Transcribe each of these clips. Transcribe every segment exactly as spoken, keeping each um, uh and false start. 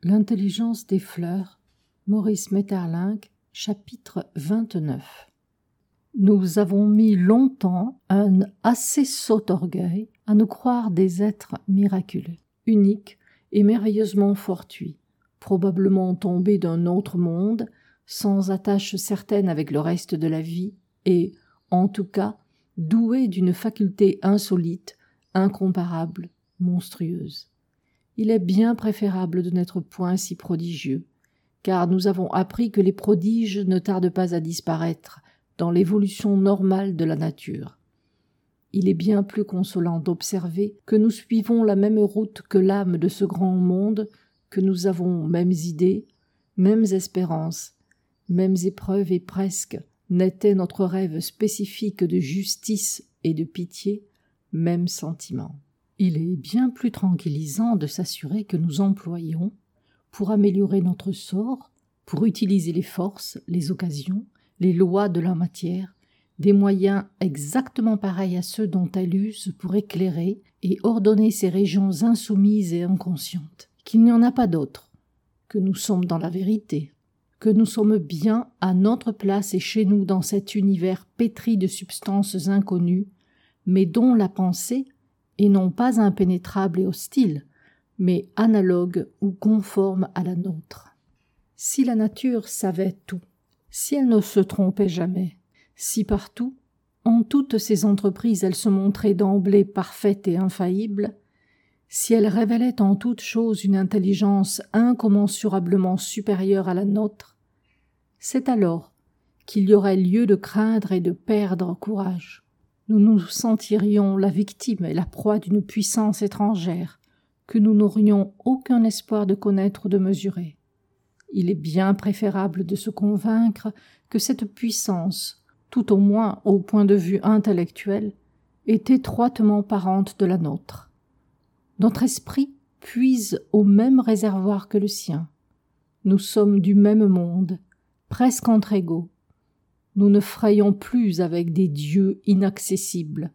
L'intelligence des fleurs, Maurice Maeterlinck, chapitre vingt-neuf. Nous avons mis longtemps un assez sot orgueil à nous croire des êtres miraculeux, uniques et merveilleusement fortuits, probablement tombés d'un autre monde, sans attache certaine avec le reste de la vie et, en tout cas, doués d'une faculté insolite, incomparable, monstrueuse. Il est bien préférable de n'être point si prodigieux, car nous avons appris que les prodiges ne tardent pas à disparaître dans l'évolution normale de la nature. Il est bien plus consolant d'observer que nous suivons la même route que l'âme de ce grand monde, que nous avons mêmes idées, mêmes espérances, mêmes épreuves et presque, n'était notre rêve spécifique de justice et de pitié, mêmes sentiments. Il est bien plus tranquillisant de s'assurer que nous employons, pour améliorer notre sort, pour utiliser les forces, les occasions, les lois de la matière, des moyens exactement pareils à ceux dont elles usent pour éclairer et ordonner ces régions insoumises et inconscientes, qu'il n'y en a pas d'autres, que nous sommes dans la vérité, que nous sommes bien à notre place et chez nous dans cet univers pétri de substances inconnues, mais dont la pensée, et non pas impénétrable et hostile, mais analogue ou conforme à la nôtre. Si la nature savait tout, si elle ne se trompait jamais, si partout, en toutes ses entreprises, elle se montrait d'emblée parfaite et infaillible, si elle révélait en toutes choses une intelligence incommensurablement supérieure à la nôtre, c'est alors qu'il y aurait lieu de craindre et de perdre courage. Nous nous sentirions la victime et la proie d'une puissance étrangère que nous n'aurions aucun espoir de connaître ou de mesurer. Il est bien préférable de se convaincre que cette puissance, tout au moins au point de vue intellectuel, est étroitement parente de la nôtre. Notre esprit puise au même réservoir que le sien. Nous sommes du même monde, presque entre égaux. Nous ne frayons plus avec des dieux inaccessibles,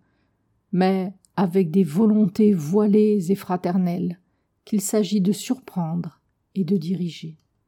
mais avec des volontés voilées et fraternelles qu'il s'agit de surprendre et de diriger.